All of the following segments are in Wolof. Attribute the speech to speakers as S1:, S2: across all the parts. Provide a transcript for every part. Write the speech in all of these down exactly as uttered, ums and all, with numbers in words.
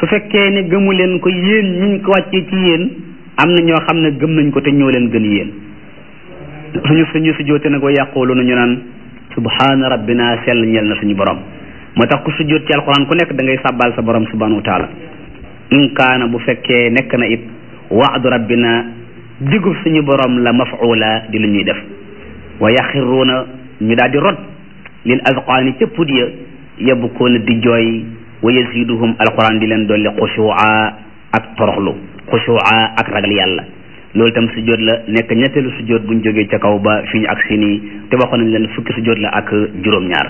S1: su fekkee ne gëmu leen ko yéen ñiñ ko wàccee ci yéen am na ñoo xam ne gëm nañ ko te ñoo leen gën yéen suñu suñu sujjóote nag wa yàqoolu na ñu naan subhaana rabbina sell ñeel na suñu borom moo tax ku sujjóot ci alquran ku nekk da ngay sàbbaal sa borom subhanahu wa taala in kaana bu fekkee nekk na it waadu rabbina digub suñu borom la mafuula di lu ñuy def wa yaxiruuna ñu daal di rot lil azqaani ca pud ya yabkuuna di jooy wa yaziduhum alquran di leen dolli xushua ak toroxlu xushua ak ragal yàlla loolu itam sujjóot la nekk ñetteelu sujjóot buñ jógee ca kaw ba fi ñu ak si nii te waxoon nañ leen fukki sujjóot la ak juróom-ñaar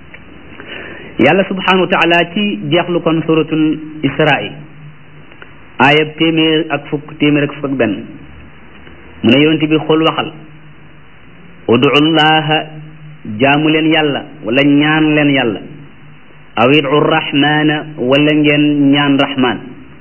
S1: yàlla subhanahu wa taala ci jeexlu kon suratul israa aayab téeméer ak fukk téeméer ak fukk ak benn mu ne yonent bi xool waxal udu llaha jaamu leen yàlla wala ñaan leen yàlla aw idu rahmana wala ngeen ñaan rahman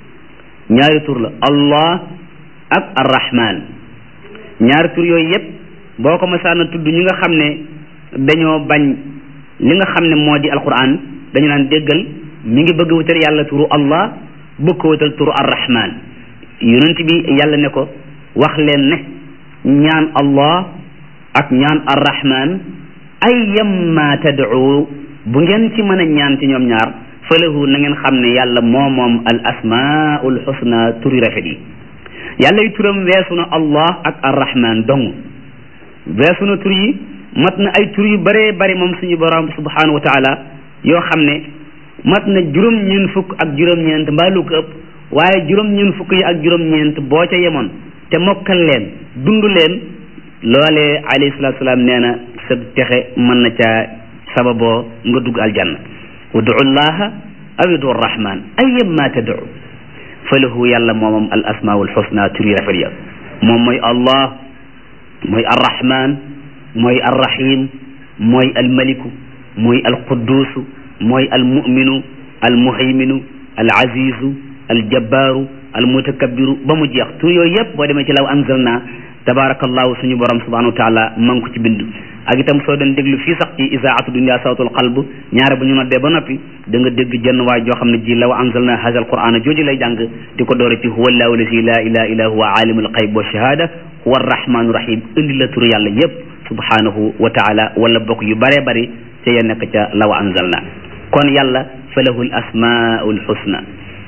S1: ñaari tur la allah ak arrahman ñaari tur yooyu yépp boo ko masaana tudd ñi nga xam ne dañoo bañ li nga xam ne moo di alquran dañu naan déggal mi ngi bëgg wutal yàlla turu allah bëgg ko wutal turu arrahman yonent bi yàlla ne ko wax leen ne ñaan allah ak ñaan arrahman ay yamma tad'u bu ngeen ci mën a ñaan ci ñoom ñaar falahu na ngeen xam ne yàlla moo moom al asmaul husna turi rafet yi yàlla yu turam weesu na allah ak arrahman dong weesu na tur yi mat na ay tur yu bëree bëri moom suñu borom subhanahu wa taala yoo xam ne mat na juróom-ñeent fukk ak juróom-ñeent mbaa lu ko ëpp waaye juróom-ñeent fukk yi ak juróom-ñeent boo ca yemoon te mokkal leen dund leen loolee alayhi salaatu salaam nee na sa texe mën na caa sababoo nga dugg aljanna udu llaha aw udu rahman ayyamma tad'u falahu yàlla moomam al asmaul husna turi rafet ya moom mooy allah mooy arrahman mooy arrahim mooy almaliku mooy alqudusu mooy almuminu almuhayminu alazizu aljabbaaru almutakabbiru ba mu jeex tur yooyu yëpp boo demee ci law anzalna tabarakallahu suñu borom subhanahu wa taala man ko ci bind ak itam soo doon déglu fii sax ci isaatu dunya sawtul qalb ñaare bu ñu noddee ba noppi da nga dégg jenn waay joo xam ne ji law anzalna hadha alqur'ana jooju lay jàng di ko doore ci huwa allahu lazi la ilaha illa huwa alimul ghayb wa shahada huwa arrahmanu rahim indi la tur yàlla yëpp subhanahu wa taala wala bokk yu bëree bëri ca ya nekk ca law anzalna kon yàlla fa lahu l asmaul husna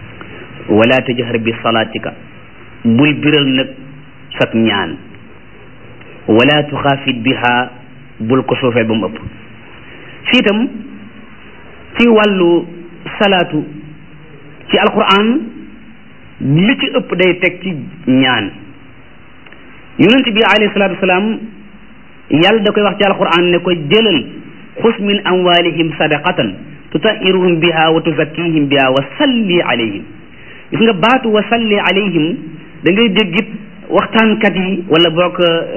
S1: wala tajhar bi salatika bul biral nag sak ñaan wala tuxaafit biha bul ko suufeel ba mu ëpp fii itam ci wàllu salaatu ci alquran li ci ëpp day teg ci ñaan yonent bi alayhi salaatu wasalaam yàlla da koy wax ci alquran ne ko jëlal xus min amwalihim sadaqatan tutahiruhum biha wa tuzakkihim biha wa salli alayhim gis nga baatu wa salli alayhim da ngay déggit waxtaankat yi wala boog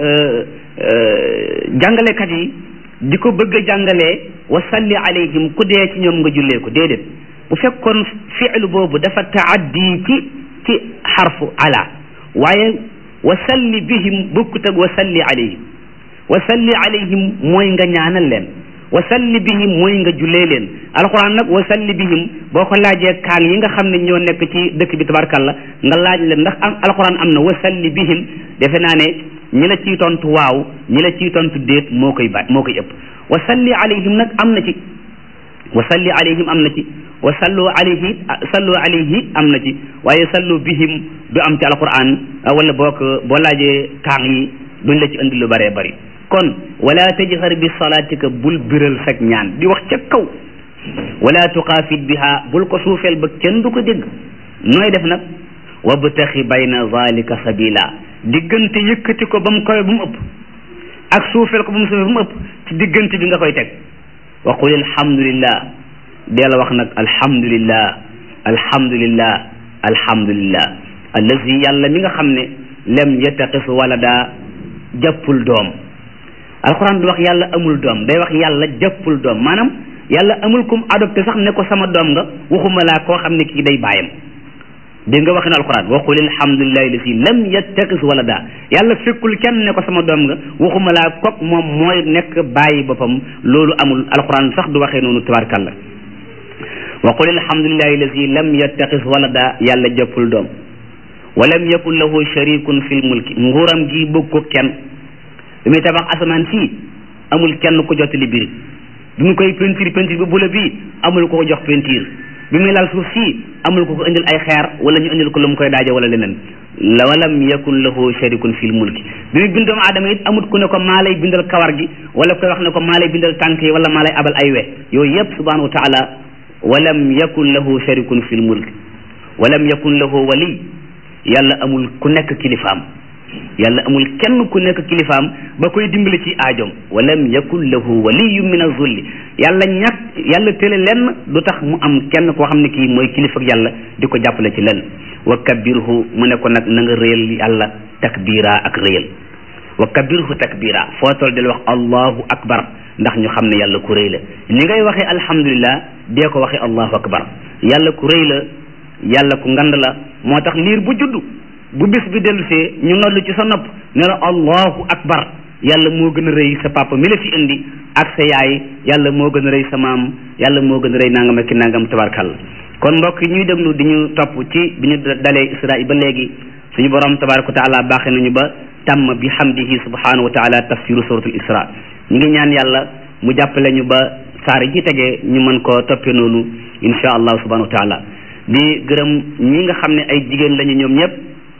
S1: jàngalekat yi di ko bëgg a jàngalee wa salli alayhim ku dee ci ñoom nga jullee ko déedéet bu fekkoon fi'lu boobu dafa taaddi ci ci xarfu ala waaye wa salli bihim bokkut ak wa salli alayhim wa salli alayhim mooy nga ñaanal leen wa salli bihim mooy nga jullee leen alquran nag wa salli bihim boo ko laajee kaan yi nga xam ne ñoo nekk ci dëkk bi tabarkalla nga laaj leen ndax am alquran am na wa salli bihim defe naa ne ñi la ciy tontu waaw ñi la ciy tontu déet moo koy ba moo koy ëpp wa salli alayhim nag am na ci wa salli alayhim am na ci wa sallu alayhi sallu alayhi am na ci waaye sallu bihim du am ci alquran wala boo ko boo laajee kaan yi duñ la ci indi lu bëree bëri kon wala tajhar bi salaatika bul biral sag ñaan di wax ca kaw wala tuxaafit biha bul ko suufeel ba kenn du ko dégg nooy def nag wabtaxi bayna zalika sabila diggante yëkkati ko ba mu koy ba mu ëpp ak suufeel ko ba mu suufeel ba mu ëpp ci diggante bi nga koy teg wa qul alhamdulillah deel wax nag alhamdulillah alhamdulillah alhamdulillah allazi yàlla mi nga xam ne lem yattaqis walada jàppul doom alxuraan du wax yàlla amul doom day wax yàlla jàppul doom maanaam yàlla amul kum adopté sax ne ko sama doom nga waxuma laa koo xam ne kii day bàyyam dégg nga waxin alxuraan wa qul alhamdulillahi lasi lam yattaqis walada yàlla fekkul kenn ne ko sama doom nga waxuma laa kook moom mooy nekk bàyyi boppam loolu amul alxuraan sax du waxee noonu tabarkalla wa qul alhamdulillahi alladi lam yattaxis walada yàlla jëppul doom wa lam yakun lahu sharikun fil mulki nguuram gi bëgg ko kenn bi muy tabax asamaan si amul kenn ko jottali biir bi mu koy peinture peinture bi bula bi amul ko ko jox peinture bi muy lal suuf si amul ko ko indil ay xeer wala ñu indil ko lu mu koy daaje wala leneen la walam yakun lahu sharikun fil mulki bi muy bind doomu aadama it amut ku ne ko maa lay bindal kawar gi wala koy wax ne ko maa lay bindal tànk yi wala maa lay abal ay we yooyu yëpp subhanahu wa taala walam yakun lahu sharikun fil mulki walam yakun lahu wali yàlla amul ku nekk kilifaam yàlla amul kenn ku nekk kilifaam ba koy dimbali ci aajoom walam yakun lahu waliyun min az-zulli yàlla ñàkk yàlla tële lenn du tax mu am kenn koo xam ne kii mooy kilifa ak yàlla di ko jàppale ci lenn wa kabbirhu mu ne ko nag na nga réyal yàlla takbira ak réyal wa kabbirhu takbira foo toll del wax allahu akbar ndax ñu xam ne yàlla ku rëy la ni ngay waxee alhamdulillah dee ko waxee allahu akbar yàlla ku rëy la yàlla ku ngand la moo tax liir bu juddu bu bis bi dellusee ñu noddu ci sa nopp ne la allahu akbar yàlla moo gën a rëy sa papa mi la fi indi ak sa yaay yàlla moo gën a rëy sa maam yàlla moo gën a rëy nangam ak ki nangam tabarkàlla kon mbokk yi ñuy déglu di ñu topp ci bi ñu dalee isra ba léegi suñu borom tabaraka wa taala baaxee nañu ba tàmm bi hamdihi subhanahu wa taala tafsiru suratul isra ñu ngi ñaan yàlla mu jàppale ñu ba saar yi ci tegee ñu mën koo toppee noonu insha allah subhanahu wa taala di gërëm ñi nga xam ne ay jigéen lañu ñoom ñëpp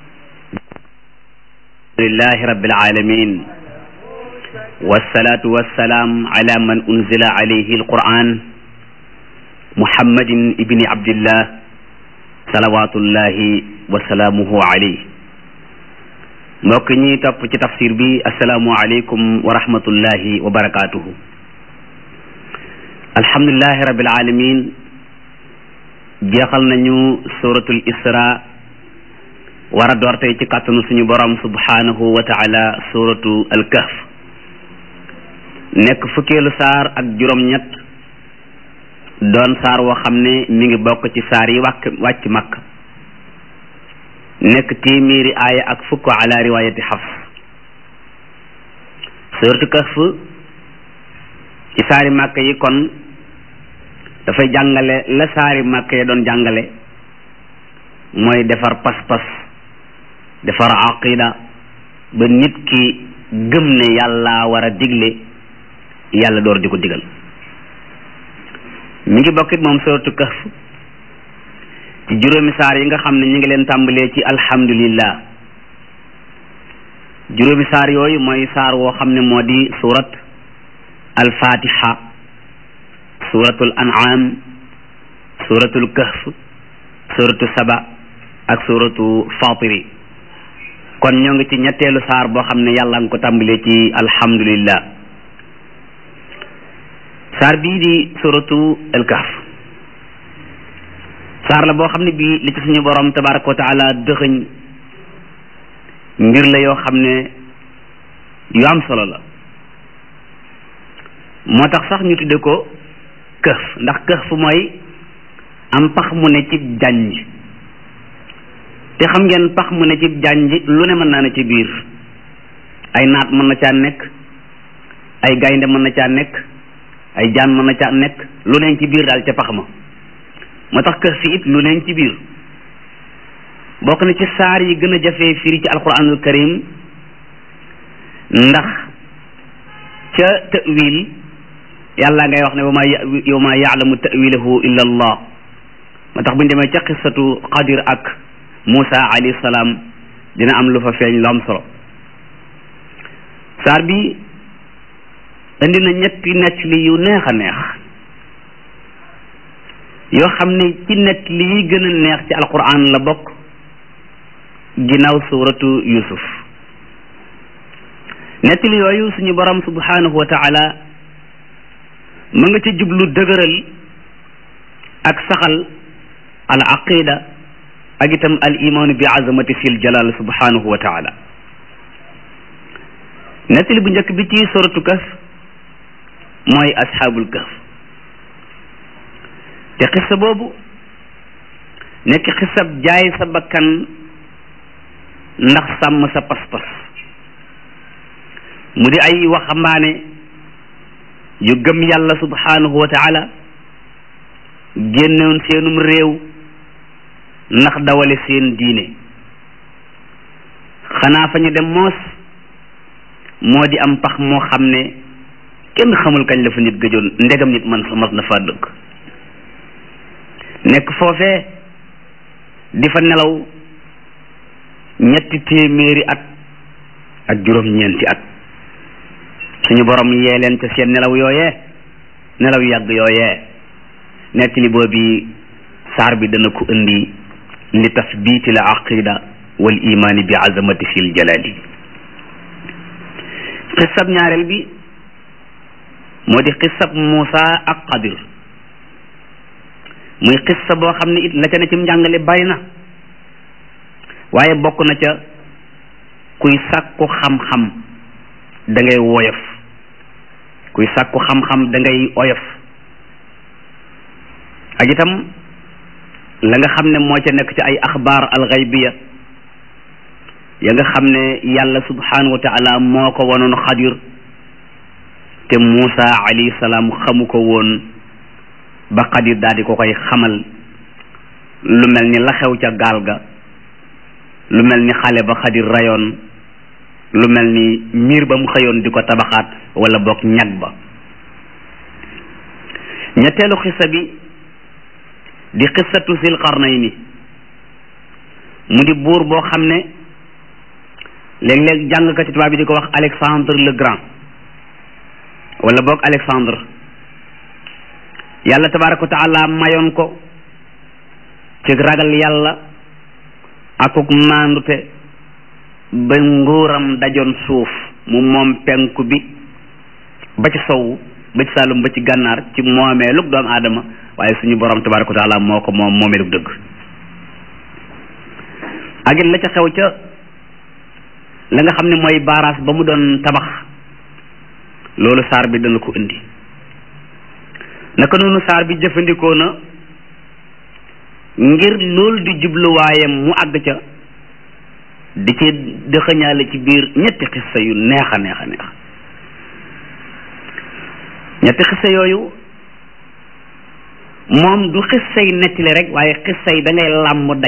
S1: lillahi rabbil alamin wassalatu wassalaam ala man unzila alayhi alquran muhammadin ibni abdillah salawatullahi wa salaamuhu alayhi mbokk ñi topp ci tafsir bi assalaamu aleykum wa rahmatullahi wa barakatuhu alhamdulillahi rabbil alamin jeexal nañu suratul isra war a door tey ci kàttanu suñu borom subhanahu wa taala suratu al-kahf nekk fukkeelu saar ak juróom-ñett doon saar woo xam ne mi ngi bokk ci saar yi wàcc wàcc makk nekk téeméeri aaya ak fukk ala riwayati xafs suratu kahf ci saari màkk yi kon dafay jàngale la saari màkk yi doon jàngale mooy defar pas-pas defar aqida ba nit ki gëm ne yàlla war a digle yàlla door di ko digal mi ngi bokkit moom suratu kahf ci juróomi saar yi nga xam ne ñu ngi leen tàmbalee ci alhamdulillah juróomi saar yooyu mooy saar woo xam ne moo di surat alfatiha suratul an'am suratul kahf suratu saba ak suratu fatiri kon ñoo ngi ci ñetteelu saar boo xam ne yàlla nga ko tàmbalee ci alhamdulillah saar bii di suratu al-kahf saar la boo xam ne bii li ci suñu borom tabaraka wa taala dëxëñ mbir la yoo xam ne yu am solo la moo tax sax ñu tudde ko kahf ndax kahf mooy am pax mu ne ci janj te xam ngeen pax mu ne ci janj lu ne mën naa ne ci biir ay naat mën na caa nekk ay gaynde mën na caa nekk ay jaan mën na caa nekk lu neen ci biir daal ca pax ma moo tax kër fi it lu neen ci biir bokk na ci saar yi gën a jafee firi ci alquranul karim ndax ca ta'wil yàlla ngay wax ne wa ma yow ma yaalamu ta'wilahu illa allah moo tax bu ñu demee ca qissatu qadir ak Moussa alayhi salaam dina am lu fa feeñ lu am solo saar bi indi na ñetti nettali yu neex a neex yoo xam ne ci nettali yi gën a neex ci alquran la bokk ginnaaw suuratu Yusuf nettali yooyu suñu borom subhanahu wa taala mu nga ci jublu dëgëral ak saxal al aqida ak itam al imaanu bi azamati fil jalal subhanahu wa taala nettali bu njëkk bi ci suratu Kahf mooy asxaabul kahf te xissa boobu nekk xissab jaay sa bakkan ndax sàmm sa pas-pas mu di ay waxambaane yu gëm yàlla subhanahu wa taala génnoon seenum réew ndax dawale seen diine xanaa fa ñu dem moos moo di am pax moo xam ne kenn xamul kañ la fa nit gëjoon ndegam nit man sa mas na faa dëkk nekk foofee di fa nelaw ñetti téeméeri at ak juróom-ñeenti at suñu borom yee leen ca seen nelaw yooyee nelaw yàgg yooyee nettali boobi saar bi dana ko indi li tasbiiti l aqida wal imaani bi azamati fil jalali xisab ñaareel bi moo di xisab Muusa ak Xadir muy xissa boo xam ne it la ca ne ci njàngale bari na waaye bokk na ca kuy sàkku xam-xam da ngay woyof kuy sàkku xam-xam da ngay oyof ak itam la nga xam ne moo ca nekk ci ay axbaar alxaybiya ya nga xam ne yàlla subhanahu wa taala moo ko wanoon Xadir te Muusa alayhi salaam xamu ko woon ba Xadir daal di ko koy xamal lu mel ni la xew ca gaal ga lu mel ni xale ba Xadir rayoon lu mel ni miir ba mu xëyoon di ko tabaxaat wala boog ñag ba ñetteelu xissa bi di xissatu Zil Qarnayni mu di buur boo xam ne léeg-léeg jàngkati tubaab bi di ko wax Alexandre le Grand wala boog Alexandre yàlla tabaraka wa taala mayoon ko ci ragal yàlla akuk maandute ba nguuram dajoon suuf mu moom penku bi ba ci sowu ba ci saalum ba ci gànnaar ci moomeelug doomu aadama waaye suñu borom tabaraka wa taala moo ko moom moomeelug dëgg ak it la ca xew ca la nga xam ne mooy baaraas ba mu doon tabax loolu saar bi dana ko indi naka noonu saar bi jëfandikoo na ngir loolu di jubluwaayam mu àgg ca di ci dëxëñaale ci biir ñetti xissa yu neex a neex a neex ñetti xissa yooyu moom du xissay nettali rek waaye xissa yi da ngay làmb daj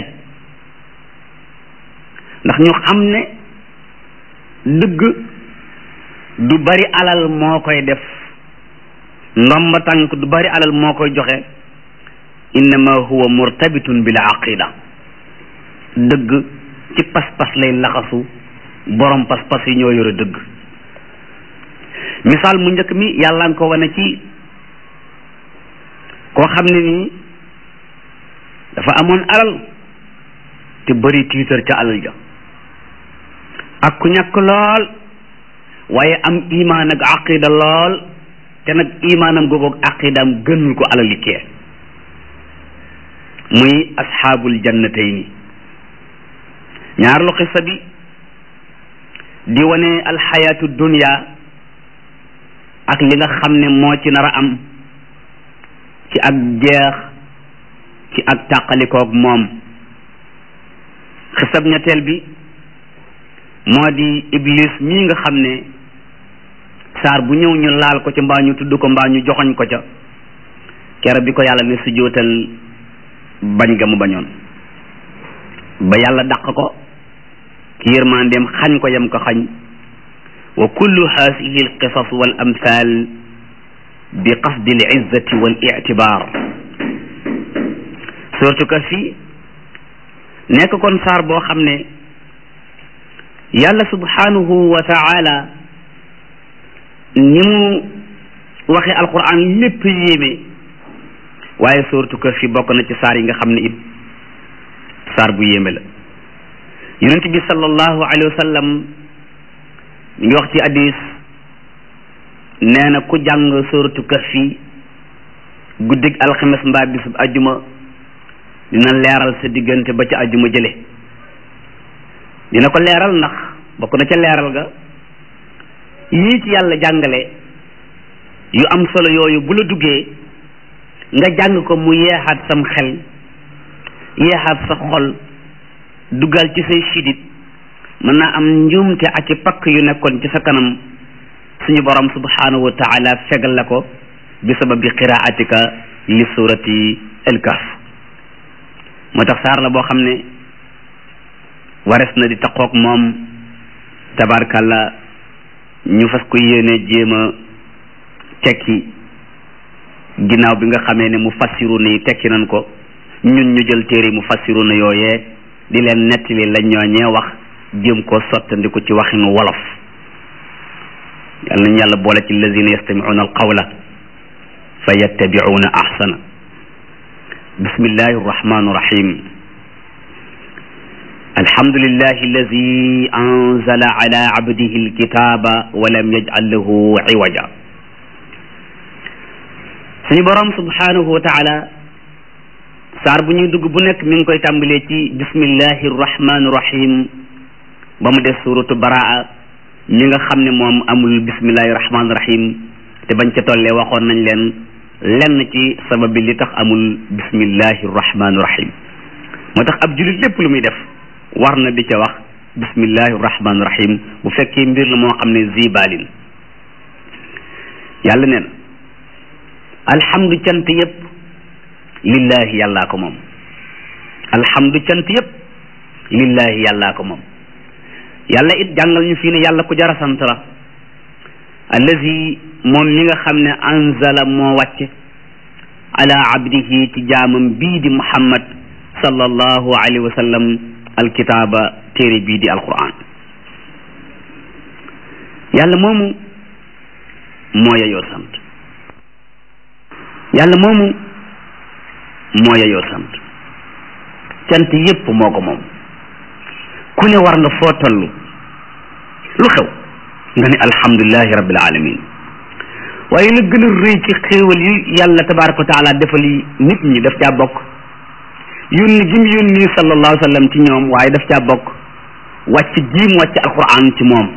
S1: ndax ñu xam ne dëgg du bari alal moo koy def ndomba tànk du bari alal moo koy joxe innama huwa murtabitun bil aqida dëgg ci pas-pas lay laxasu borom pas-pas yi ñoo yore dëgg misaal mu njëkk mi yàlla nga ko wane ci koo xam ne nii dafa amoon alal te bari tiitar ca alal ja ak ku ñàkk lool waaye am imaan ak aqida lool te nag imaanam googu ak aqidaam gënul ko alali kee muy asxaabul jannatayni ñaar lu xissa bi di wane alxayaatu dunya ak li nga xam ne moo ci nar a am ci ak jeex ci ak tàqalikoog moom xisab ñetteel bi moo di iblis mii nga xam ne saar bu ñëw ñu laal ko ca mbaa ñu tudd ko mbaa ñu joxoñ ko ca kere bi ko yàlla ne su jootal bañ ga mu bañoon ba yàlla dàq ko ci yërmandeem xañ ko yam ko xañ wa kullu haasihi alqisas wal amthal bi qasdi al izzati wal i'tibar surtout que fii nekk kon saar boo xam ne yàlla subhanahu wa taala ni mu waxe alquran lépp yéeme waaye surtout que fi bokk na ci saar yi nga xam ne it saar bu yéeme la yonent bi sallallahu alayhi wa sallam mi ngi wax ci hadis nee na ku jàng suratu kahfi guddig alxames mbaa bisub ajjuma dina leeral sa diggante ba ca ajjuma jële dina ko leeral ndax bokk na ca leeral ga yii ci yàlla jàngale yu am solo yooyu bu la duggee nga jàng ko mu yeexaat sam xel yeexaat sa xol duggal ci say sidit mën naa am njuumte ak i pakk yu nekkoon ci sa kanam suñu borom subhanahu wa taala fegal la ko bi sababi qiraatika li surati al-Kahf moo tax saar la boo xam ne wares na di taqoog moom tabarkàlla ñu fas ko yéene jéem a tekki ginnaaw bi nga xamee ne mu fassiru ni tekki nañ ko ñun ñu jël téere mu fassiru na yooyee di leen nettali la ñooñee wax jéem koo sottandiku ci waxinu wolof yal nañu yàlla boole ci allazina yastami'una alqawla fa yattabi'una ahsana bismillahi arrahmani irrahim alhamdulillahi alladi anzala ala abdihi alkitaba wa lam yaj'al lahu iwaja suñu borom subhanahu wa taala saar bu ñuy dugg bu nekk mi ngi koy tàmbalee ci bismillahi irrahmani irrahim ba mu des suratu baraa ñi nga xam ne moom amul bismillahi irrahmani irrahim te bañ ca tollee waxoon nañ leen lenn ci sabab bi li tax amul bismillahi irrahmani irrahim moo tax ab julit lépp lu muy def war na di ca wax bismillahi irrahmani irrahim bu fekkee mbir la moo xam ne zibalin yàlla nee na alhamdu cant yépp lillahi yàllaa ko moom alhamdu cant yépp lillahi yàllaa ko moom yàlla it jàngal ñu fii ne yàlla ku jara sant la allazi moom mi nga xam ne anzala moo wàcce ala abdihi ci jaamam bii di muhammad sallallahu alayhi wa sallam alkitaaba téere bii di alquran yàlla moomu moo yeyoo sant yàlla moomu moo yeyoo sant cant yépp moo ko moom ku ne war nga foo tollu lu xew nga ne alhamdulillahi rabbil alamin waaye la gën a rëy ci xéewal yi yàlla tabaraka wa taala defal yi nit ñi daf caa bokk yónni gi mu yónni sallallahu alayhi wa sallam ci ñoom waaye daf caa bokk wàcc gi mu wàcc alquran ci moom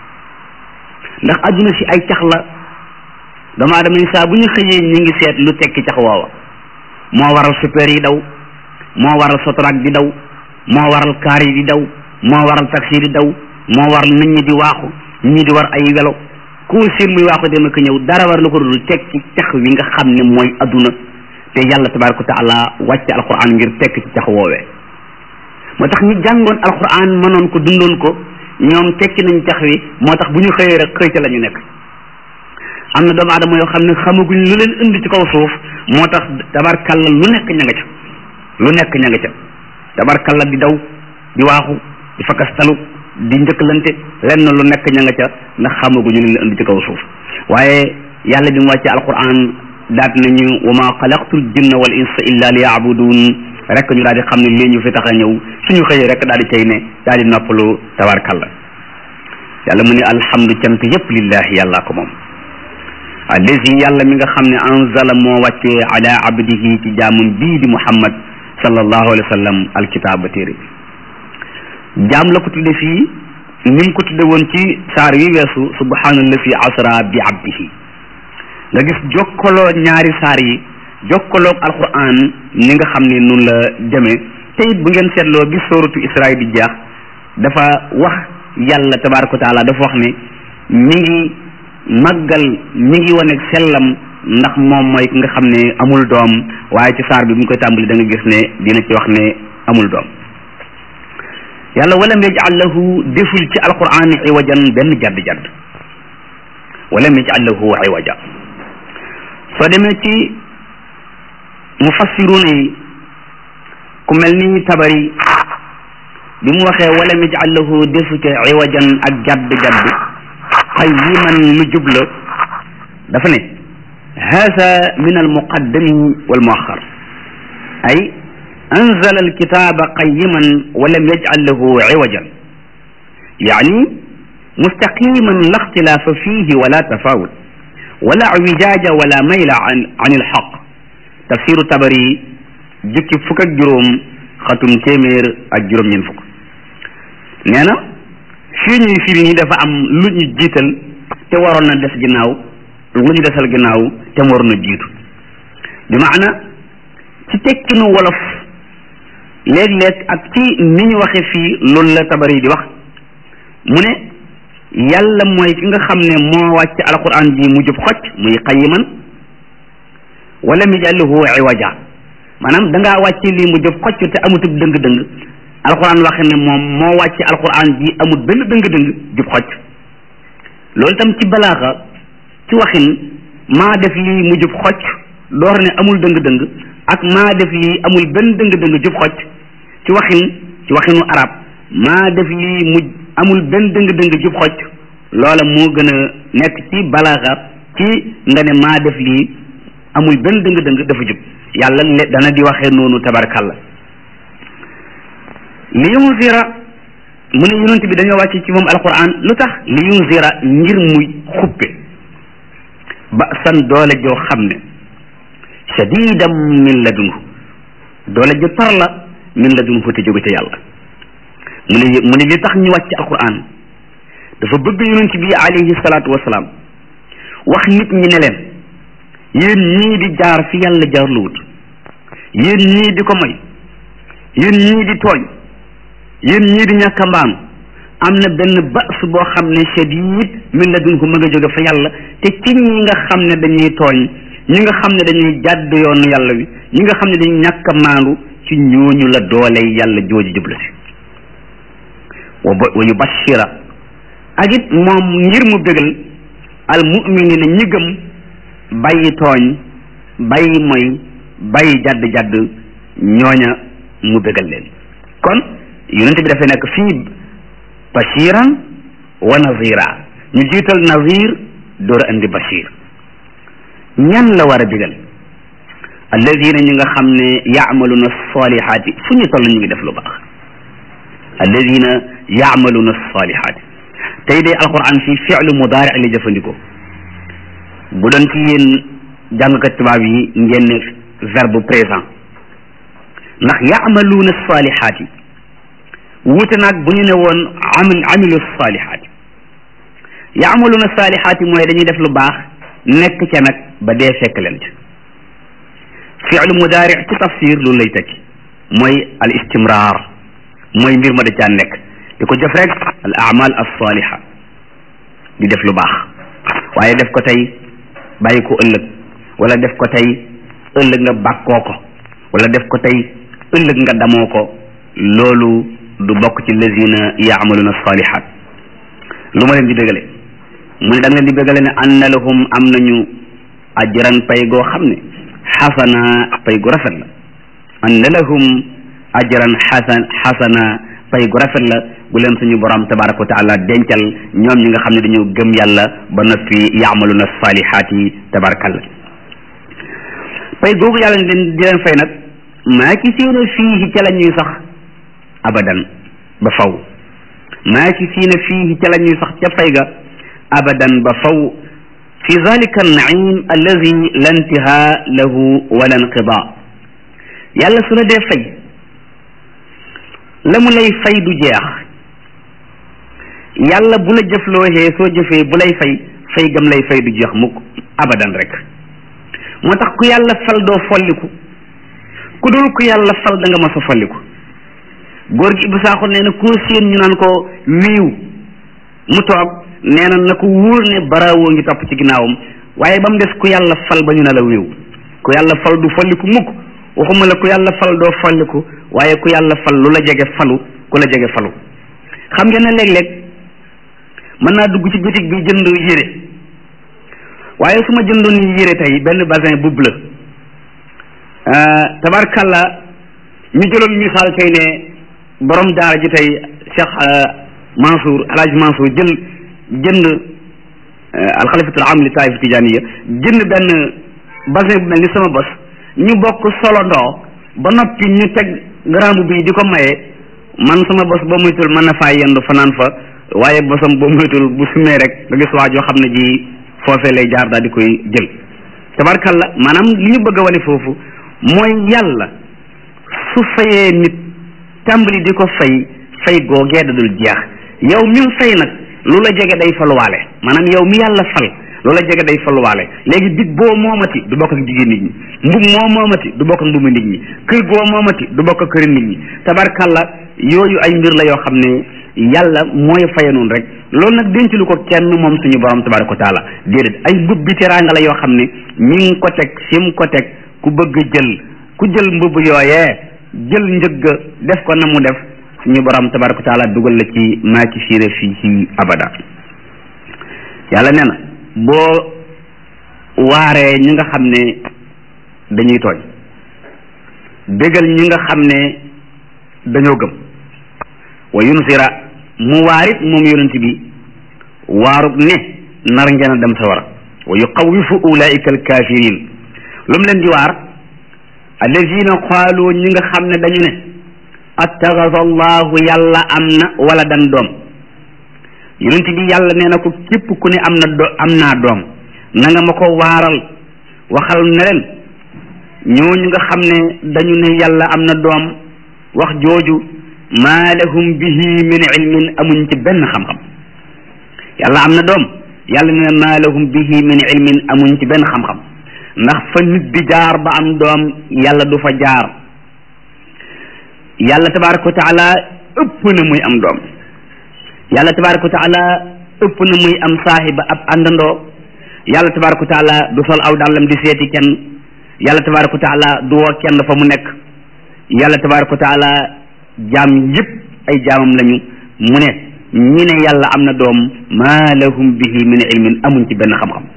S1: ndax adduna si ay cax la doomu aadama yi saa bu ñu xëyee ñu ngi seet lu tekki cax woowa moo waral super yi daw moo waral sotorak di daw moo waral kaar yi di daw moo waral taxi di daw moo waral nit ñi di waaxu ñi di war ay welo ku seen muy waaxu dem ak ñëw dara war lu ko dul teg ci cax wi nga xam ne mooy adduna te yàlla tabaraka wa taala wàcce alquran ngir tekk ci cax woowee moo tax ñu jàngoon alquran mënoon ko dundoon ko ñoom tekki nañ cax wi moo tax bu ñu xëyee rek xëy ca la ñu nekk am na doomu aadama yoo xam ne xamaguñ lu leen indi ci kaw suuf moo tax tabarkalla lu nekk ña nga ca lu nekk ña nga ca tabarkalla di daw di waaxu di fakastalu di njëkkalante lenn lu nekk ña nga ca ndax xamaguñu lu leen indi ci kaw suuf waaye yàlla bi mu wàccee alquran daat nañu wa ma xalaqtul jinna wal insa illa li yaabudun rek ñu daal di xam ne lii ñu fi tax a ñëw suñu xëyee rek daal di cay ne daal di noppalu tabarkalla yàlla mu ne alhamdu cant yépp lillahi yàllaa ko moom allazi yàlla mi nga xam ne anzala moo wàccee ala abdihi ci jaamum bii di muhammad sallallahu alayhi wa sallam alkitaaba téere bi jaam la ko tudde fii ni mu ko tudde woon ci saar yi weesu subhanallazi asra bi abdihi nga gis jokkaloo ñaari saar yi jokkaloog alquran ni nga xam ne noonu la demee te it bu ngeen seetloo bi sooratu Israa di jeex dafa wax yàlla tabaraka wa taala dafa wax ne mi ngi màggal mi ngi wane sellam ndax moom mooy ki nga xam ne amul doom waaye ci saar bi bu ñu koy tàmbali da nga gis ne dina ci wax ne amul doom yàlla walam yaj'al lahu deful ci alquran iwajan benn jadd jadd walam yaj'al lahu iwaja soo demee ci mufassiruna yi ku mel ni Tabari bi mu waxee walam yaj'al lahu defu ci iwajan ak jadd jadd qayyiman lu jubla dafa ne hada min almuqaddami walmuaxar ay anzala alkitaba qayyiman walam yaj'al lahu iwajan yani mustaqiman la ixtilafa fihi wala tafawut wala wijaaja wala mayla an an ilxaq tafsiru Tabari jukki fukk ak juróom xatum téeméer ak juróom-ñeent fukk nee na fii ñuy firi ñi dafa am lu ñu jiital te waroon na des ginnaaw lu ñu desal ginnaaw te mu waroon na jiitu bi maana ci tekkinu wolof léeg-léeg ak ci ni ñu waxe fii loolu la Tabari di wax mu ne yàlla mooy ki nga xam ne moo wàcc alquran ji mu jub xocc muy qayiman wala mi jallahu iwaja maanaam da ngaa wàcce lii mu jub xocc te amutub dëng-dëng alquran waxe ne moom moo wàcce alquran ji amut benn dëng-dëng jub xocc loolu tam ci balaaxa ci waxin maa def lii mu jub xocc door ne amul dëng-dëng ak maa def lii amul benn dëng-dëng jub xocc ci waxin ci waxinu arab maa def lii mu amul benn dëng-dëng jub xocc loola moo gën a nekk ci balaaxa ci nga ne maa def lii amul benn dëng-dëng dafa jub yàlla dana di waxee noonu tabarkalla li yunzira mu ne yonent bi dañoo wàcc ci moom alquran lu tax li yunzira ngir muy xuppe ba san doole joo xam ne shadidam min ladunhu doole ju tar la min ladunhu te jóge ca yàlla mu ne mu ne li tax ñu wàcc alquran dafa bëgg yonent bi alayhi salaatu wasalaam wax nit ñi ne leen yéen ñii di jaar fi yàlla jaar lu wut yéen ñii di ko moy yéen ñii di tooñ yéen ñii di ñàkk a mbaanu am na benn bas boo xam ne shadid min ladunhu ma nga jóge fa yàlla te ci ñi nga xam ne dañuy tooñ ñi nga xam ne dañuy jàdd yoonu yàlla wi ñi nga xam ne dañuy ñàkk a maandu ci ñooñu la dooley yàlla jooju jublu si wa yubashira ak it moom ngir mu bégal al muminina ñi gëm bàyyi tooñ bàyyi moy bàyyi jadd jadd ñooña mu bégal leen kon yonent bi dafay nekk fii bashiran wa nazira ñu jiital nazir door a andi bashir ñan la war a bégal alladina ñi nga xam ne yaamaluna salihaati fu ñu toll ñu ngi def lu baax alladina yaamaluna salihaati tey de alquran fii fi'lu mudaari li jëfandikoo bu doon ci yéen jàngkat tubaab yi ngeen ne verbe présent ndax yaamaluuna salihaat yi wuute naag bu ñu ne woon amil amilu salihaat yi yaamaluuna salihaat yi mooy dañuy def lu baax nekk ca nag ba dee fekk leen ci fi'lu mudaari ci tafsir loolu lay tekki mooy al istimrar mooy mbir ma da caa nekk di ko jëf rek al amal as saliha di def lu baax waaye def ko tey bàyyi ko ëllëg wala def ko tey ëllëg nga bàkkoo ko wala def ko tey ëllëg nga damoo ko loolu du bokk ci lazina yaamaluna salihat lu ma leen di bégale mu ne da nga leen di bégale ne anna lahum am nañu ajran pay goo xam ne xasana pay gu rafet la anna lahum ajran xasan xasana pay gu rafet la bu leen suñu borom tabaraka wa taala dencal ñoom ñi nga xam ne dañoo gëm yàlla ba noppi yaamaluna salihaati tabarakalla pay googu yàlla di leen fay nag maa ci siina fii ca la ñuy sax abadan ba faw maa ci siina fii ca la ñuy sax ca fay ga abadan ba faw fi zalika an-na'im alladi la intihaa lahu wala inqidaa yàlla su la dee fay la mu lay fay du jeex yàlla bu la jëflooxee soo jëfee bu lay fay fay gam lay fay du jeex mukk abadan rek moo tax ku yàlla fal doo folliku ku dul ku yàlla fal da nga mas a folliku góor gi Ibou Sakho nee na koo séen ñu naan ko wiiw mu toog nee na na ko wóor ne baraawoo ngi topp ci ginnaawam waaye ba mu des ku yàlla fal ba ñu ne la wiiw ku yàlla fal du folliku mukk waxuma la ku yàlla fal doo folliku waaye ku yàlla fal lu la jege falu ku la jege falu xam ngeen ne léeg-léeg mën naa dugg ci boutique bi jënd yére waaye su ma jëndoon yére tey benn basin bu bleu tabarkalla ñu jëloon misaal tey ne borom daara ji tey Cheikh Mansour El Hadj Mansour jël jënd alxalifatul am li taif tijaniya jënd benn basin bu mel ni sama bos ñu bokk solondoo ba noppi ñu teg gramme bi di ko maye man sama bos boo moytul mën na faa yendu fanaan fa waaye bosam boo moytul bu sumee rek nga gis waa joo xam ne ji foofee lay jaar daal di koy jël tabarkalla maanaam li ñu bëgg a wane foofu mooy yàlla su fayee nit tàmbali di ko fay fay googee da dul jeex yow mi mu fay nag lu la jege day faluwaale maanaam yow mi yàlla fal lu la jege day faluwaale léegi big boo moomati du bokk ak jigéen nit ñi mbub moo moomati du bokk ak mbubu nit ñi kër goo moomati du bokk ak këri nit ñi tabarkalla yooyu ay mbir la yoo xam ne yàlla mooy faye noonu rek loolu nag denc lu ko kenn moom suñu borom tabaraka wa taala déedéet ay mbub bi teraanga la yoo xam ne mi ngi ko teg fi mu ko teg ku bëgg jël ku jël mbubb yooyee jël njëgg def ko na mu def suñu borom tabaraka wa taala dugal la ci maa ci fiire fii ci abada yàlla nee na boo waaree ñi nga xam ne dañuy tooñ bégal ñi nga xam ne dañoo gëm wa yunsira mu waarit moom yonent bi waarub ne nar ngeen a dem sawara wa yuqawifu ulaika alkafirin lu mu leen di waar allazina qaalu ñi nga xam ne dañu ne attaxasa allahu yàlla am na wala dan doom yonent bi yàlla nee na ko képp ku ne am na do am naa doom na nga ma ko waaral waxal ne leen ñooñu nga xam ne dañu ne yàlla am na doom wax jooju maa lahum bihi min ilmin amuñ ci benn xam-xam yàlla am na doom yàlla ne maa lahum bihi min ilmin amuñ ci benn xam-xam ndax fa nit di jaar ba am doom yàlla du fa jaar yàlla tabaraka wa taala ëpp na muy am doom yàlla tabaraka wa taala ëpp na muy am saahiba ab àndandoo yàlla tabaraka wa taala du sol aw dàllam di seeti kenn yàlla tabaraka wa taala du woo kenn fa mu nekk yàlla tabaraka wa taala jaam yëpp ay jaamam lañu mu ne ñi ne yàlla am na doom maa lahum bihi min ilmin amuñ ci benn xam-xam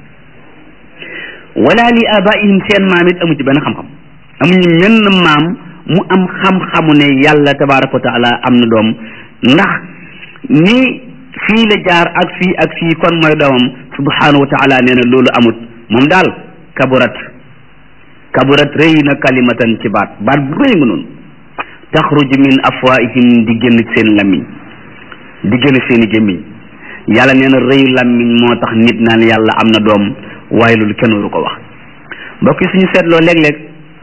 S1: wala li abaihim seen maam it amuñ ci benn xam-xam amuñu menn maam mu am xam-xamu ne yàlla tabaraka wa taala am na doom ndax ni fii la jaar ak fii ak fii kon mooy doomam subhanahu wa taala nee na loolu amut moom daal kaburat kaburat rëy na kalimatan ci baat baat bu rëy nga noonu taxruju min afwaihim di génn seen lamiñ di génn seen i gémmiñ yàlla nee na rëyu lamiñ moo tax nit naan yàlla am na doom waaye loolu kenn waru ko wax mbokk yi suñu seetloo léeg-léeg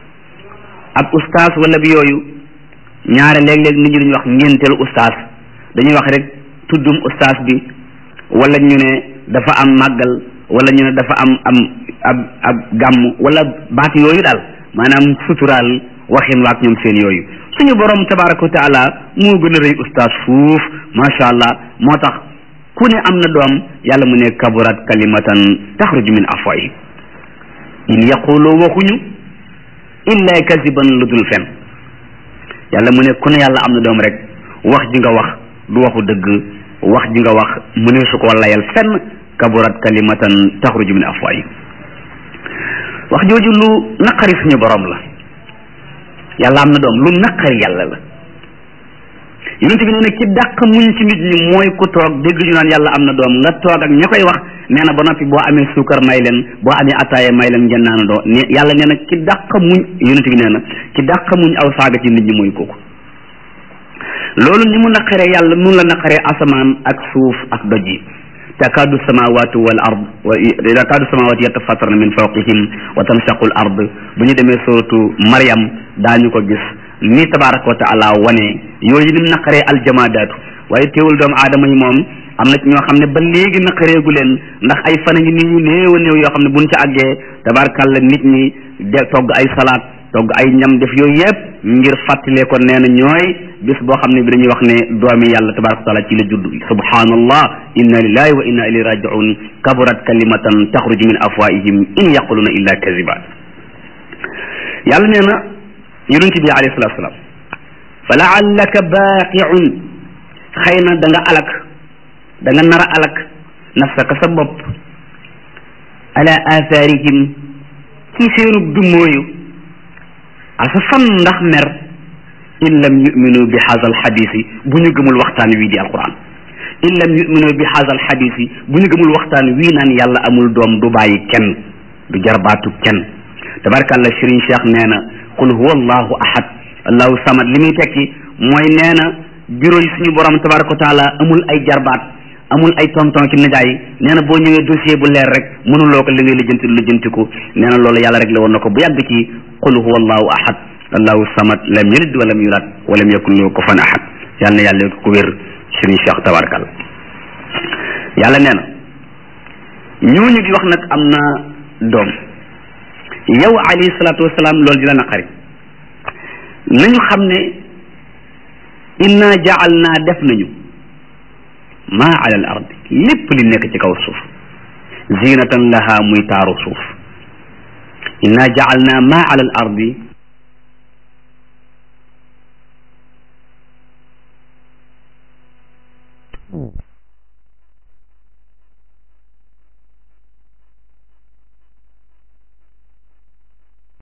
S1: ab ustaas wala bi yooyu ñaare léeg-léeg nit ñi duñu wax ñeenteelu ustaas dañuy wax rek tuddum ustaas bi wala ñu ne dafa am màggal wala ñu ne dafa am am ab ab gàmm wala baat yooyu daal maanaam suturaal waxin waak ñoom seen yooyu suñu borom tabaraka wa taala moo gën a rëy ustaas fuuf macha allah moo tax ku ne am na doom yàlla mu ne kaburat kalimatan taxruju min afwahi in yaqulu waxuñu illa kasiban lu dul fen yàlla mu ne ku ne yàlla am na doom rek wax ji nga wax du waxu dëgg wax ji nga wax mu ne su ko layal fenn kaburat kalimatan taxruju min afwahi wax jooju lu naqari suñu borom la yàlla am na doom lu naqari yàlla la yonent bi nee na ki dàq muñ ci nit ñi mooy ku toog dégg ñu naan yàlla am na doom nga toog ak ña koy wax nee na ba noppi boo amee suukar may leen boo amee ataaya may leen ngeen naan doo ne yàlla nee na ki dàq muñ yonent bi nee na ki dàq muñ aw saaga ci nit ñi mooy kooku loolu ni mu naqaree yàlla nun la naqaree asamaan ak suuf ak doj yi takaadu samawatu wal ard wa takaadu samawatu yatafattarna min fawqihim wa tanshaqu al ard bu ñu demee suratu Maryam daañu ko gis ni tabaraka wa taala wane yooyu nim naqaree aljamaadaatu waaye teewul doomu aadama yi moom am na ci ñoo xam ne ba léegi naqareegu leen ndax ay fan a ngi nit ñu néew a néew yoo xam ne buñ ci àggee tabarakàlla nit ñi de togg ay salaat togg ay ñam def yooyu yëpp ngir fàttalee ko nee na ñooy bis boo xam ne bi dañuy wax ne doomi yàlla tabaraka wa taala ci la judd subhanallah inna lillahi wa inna ilayhi raji'un kaburat kalimatan taxruju min afwaihim in yaquluna illa kaziba yàlla nee na yonent bi alayhi salatu wasalaam fa laallaka baaqiun xëy na da nga alak da nga nar a alak nafsaka sa bopp ala atharihim ci seenub dumóoyu asa fan ndax mer in lam yuminu bi haazal xadiisi bu ñu gëmul waxtaan wii di alquran in lam yuminu bi haazal xadiisi bu ñu gëmul waxtaan wii naan yàlla amul doom du bàyyi kenn du jarbaatu kenn tabarkàllah Serigne Cheikh nee na qul huwa allahu ahad allahu samad li muy tekki mooy nee na bureau yi suñu borom tabaraka wa taala amul ay jarbaat amul ay tonton ci nijaay nee na boo ñëwee dossier bu leer rek mënuloo ko li ngay lijjanti lijjantiku nee na loolu yàlla rek la woon na ko bu yàgg ci qul huwa allahu ahad allahu samad lam yalid walam yulad walam yakun lahu kufuwan ahad yàlla na yàlla ko wér Serigne Cheikh tabarakal yàlla nee na ñooñu di wax nag am na doom yow alayhi salaatu wasalaam loolu di la naqari nañu xam ne inna jaal naa def nañu maa ala al ard lépp li nekk ci kaw suuf zinatan laha muy taaru suuf inna jaal naa maa ala al ardi